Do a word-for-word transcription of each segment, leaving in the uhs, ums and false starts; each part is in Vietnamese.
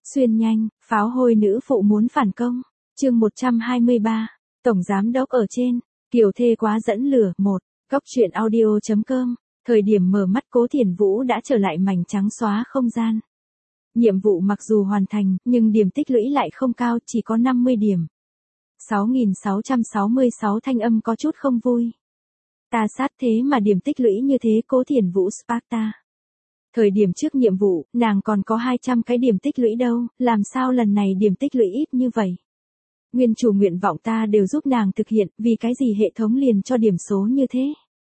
Xuyên nhanh, pháo hôi nữ phụ muốn phản công. Chương một trăm hai mươi ba, Tổng Giám đốc ở trên, Kiều thê quá dẫn lửa. Một, Góc truyện audio chấm com. Thời điểm mở mắt Cố Thiển Vũ đã trở lại mảnh trắng xóa không gian. Nhiệm vụ mặc dù hoàn thành, nhưng điểm tích lũy lại không cao, chỉ có năm mươi điểm. sáu nghìn sáu trăm sáu mươi sáu thanh âm có chút không vui. Ta sát thế mà điểm tích lũy như thế. Cố Thiển Vũ Sparta. Thời điểm trước nhiệm vụ, nàng còn có hai trăm cái điểm tích lũy đâu, làm sao lần này điểm tích lũy ít như vậy? Nguyên chủ nguyện vọng ta đều giúp nàng thực hiện, vì cái gì hệ thống liền cho điểm số như thế?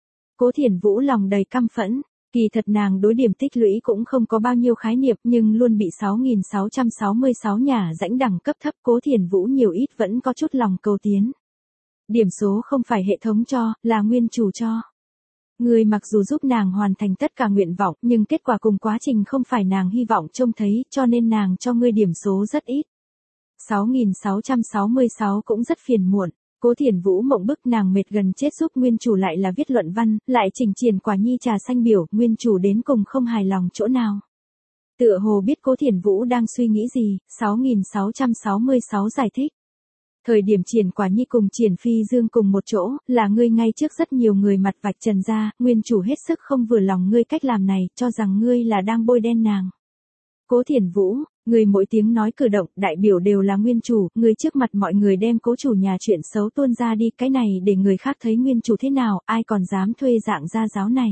Cố Thiển Vũ lòng đầy căm phẫn, kỳ thật nàng đối điểm tích lũy cũng không có bao nhiêu khái niệm nhưng luôn bị sáu nghìn sáu trăm sáu mươi sáu nhà rãnh đẳng cấp thấp. Cố Thiển Vũ nhiều ít vẫn có chút lòng cầu tiến. Điểm số không phải hệ thống cho, là nguyên chủ cho. Người mặc dù giúp nàng hoàn thành tất cả nguyện vọng, nhưng kết quả cùng quá trình không phải nàng hy vọng trông thấy, cho nên nàng cho ngươi điểm số rất ít. sáu nghìn sáu trăm sáu mươi sáu cũng rất phiền muộn. Cố Thiển Vũ mộng bức, nàng mệt gần chết giúp nguyên chủ lại là viết luận văn, lại chỉnh triển quả nhi trà xanh biểu, nguyên chủ đến cùng không hài lòng chỗ nào. Tựa hồ biết Cố Thiển Vũ đang suy nghĩ gì, sáu nghìn sáu trăm sáu mươi sáu giải thích. Thời điểm triển quả nhi cùng triển phi dương cùng một chỗ, là ngươi ngay trước rất nhiều người mặt vạch trần ra, nguyên chủ hết sức không vừa lòng ngươi cách làm này, cho rằng ngươi là đang bôi đen nàng. Cố Thiển Vũ, ngươi mỗi tiếng nói cử động, đại biểu đều là nguyên chủ, ngươi trước mặt mọi người đem cố chủ nhà chuyện xấu tuôn ra đi, cái này để người khác thấy nguyên chủ thế nào, ai còn dám thuê dạng gia giáo này.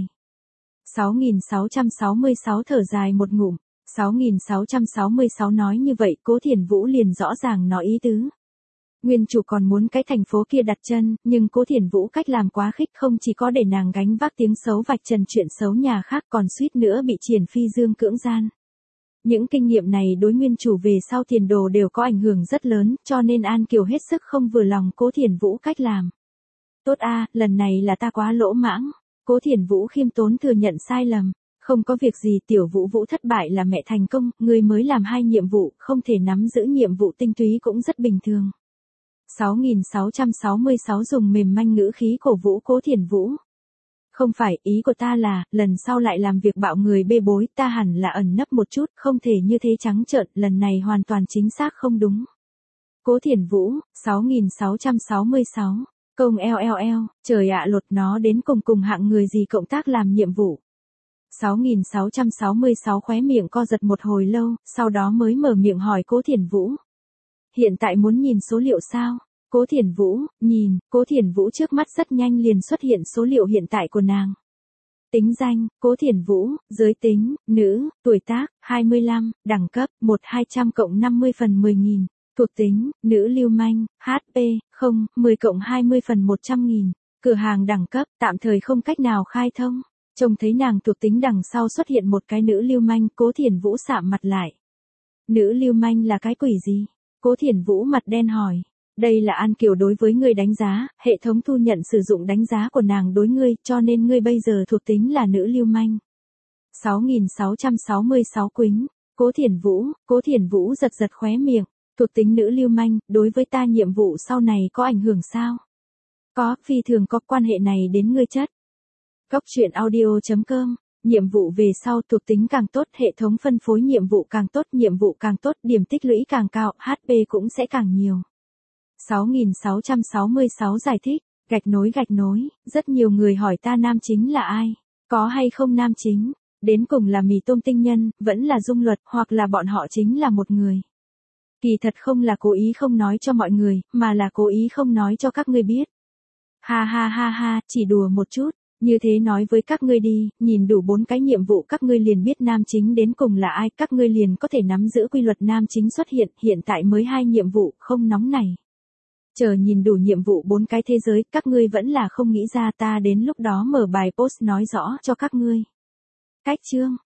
sáu nghìn sáu trăm sáu mươi sáu thở dài một ngụm, sáu nghìn sáu trăm sáu mươi sáu nói như vậy, Cố Thiển Vũ liền rõ ràng nói ý tứ. Nguyên chủ còn muốn cái thành phố kia đặt chân, nhưng Cố Thiển Vũ cách làm quá khích, không chỉ có để nàng gánh vác tiếng xấu vạch trần chuyện xấu nhà khác, còn suýt nữa bị triển phi dương cưỡng gian. Những kinh nghiệm này đối nguyên chủ về sau tiền đồ đều có ảnh hưởng rất lớn, cho nên An Kiều hết sức không vừa lòng Cố Thiển Vũ cách làm. Tốt a, lần này là ta quá lỗ mãng. Cố Thiển Vũ khiêm tốn thừa nhận sai lầm. Không có việc gì, Tiểu Vũ Vũ thất bại là mẹ thành công, người mới làm hai nhiệm vụ, không thể nắm giữ nhiệm vụ tinh túy cũng rất bình thường. sáu nghìn sáu trăm sáu mươi sáu dùng mềm manh ngữ khí cổ vũ Cố Thiển Vũ. Không phải, ý của ta là, lần sau lại làm việc bạo người bê bối, ta hẳn là ẩn nấp một chút, không thể như thế trắng trợn, lần này hoàn toàn chính xác không đúng. Cố Thiển Vũ, sáu nghìn sáu trăm sáu mươi sáu, công eo eo eo, trời ạ, lột nó đến cùng cùng hạng người gì cộng tác làm nhiệm vụ. sáu nghìn sáu trăm sáu mươi sáu khóe miệng co giật một hồi lâu, sau đó mới mở miệng hỏi Cố Thiển Vũ. Hiện tại muốn nhìn số liệu sao? Cố Thiển Vũ, nhìn, Cố Thiển Vũ trước mắt rất nhanh liền xuất hiện số liệu hiện tại của nàng. Tính danh, Cố Thiển Vũ, giới tính, nữ, tuổi tác, hai mươi lăm, đẳng cấp, một hai trăm cộng năm mươi phần mười nghìn, thuộc tính, nữ lưu manh, hát pê, không, mười cộng hai mươi phần một trăm nghìn, cửa hàng đẳng cấp, tạm thời không cách nào khai thông. Trông thấy nàng thuộc tính đằng sau xuất hiện một cái nữ lưu manh, Cố Thiển Vũ sạm mặt lại. Nữ lưu manh là cái quỷ gì? Cố Thiển Vũ mặt đen hỏi. Đây là An Kiều đối với ngươi đánh giá, hệ thống thu nhận sử dụng đánh giá của nàng đối ngươi, cho nên ngươi bây giờ thuộc tính là nữ lưu manh. sáu nghìn sáu trăm sáu mươi sáu quính, Cố Thiển Vũ, Cố Thiển Vũ giật giật khóe miệng, thuộc tính nữ lưu manh, đối với ta nhiệm vụ sau này có ảnh hưởng sao? Có, phi thường có, quan hệ này đến ngươi chất. Góc truyện audio chấm com. Nhiệm vụ về sau thuộc tính càng tốt, hệ thống phân phối nhiệm vụ càng tốt, nhiệm vụ càng tốt, điểm tích lũy càng cao, hát pê cũng sẽ càng nhiều. sáu nghìn sáu trăm sáu mươi sáu giải thích, gạch nối gạch nối, rất nhiều người hỏi ta nam chính là ai, có hay không nam chính, đến cùng là mì tôm tinh nhân, vẫn là dung luật, hoặc là bọn họ chính là một người. Kỳ thật không là cố ý không nói cho mọi người, mà là cố ý không nói cho các ngươi biết. Ha ha ha ha, chỉ đùa một chút. Như thế nói với các ngươi đi, nhìn đủ bốn cái nhiệm vụ các ngươi liền biết nam chính đến cùng là ai, các ngươi liền có thể nắm giữ quy luật nam chính xuất hiện, hiện tại mới hai nhiệm vụ, không nóng này. Chờ nhìn đủ nhiệm vụ bốn cái thế giới, các ngươi vẫn là không nghĩ ra, ta đến lúc đó mở bài post nói rõ cho các ngươi. Cách chương,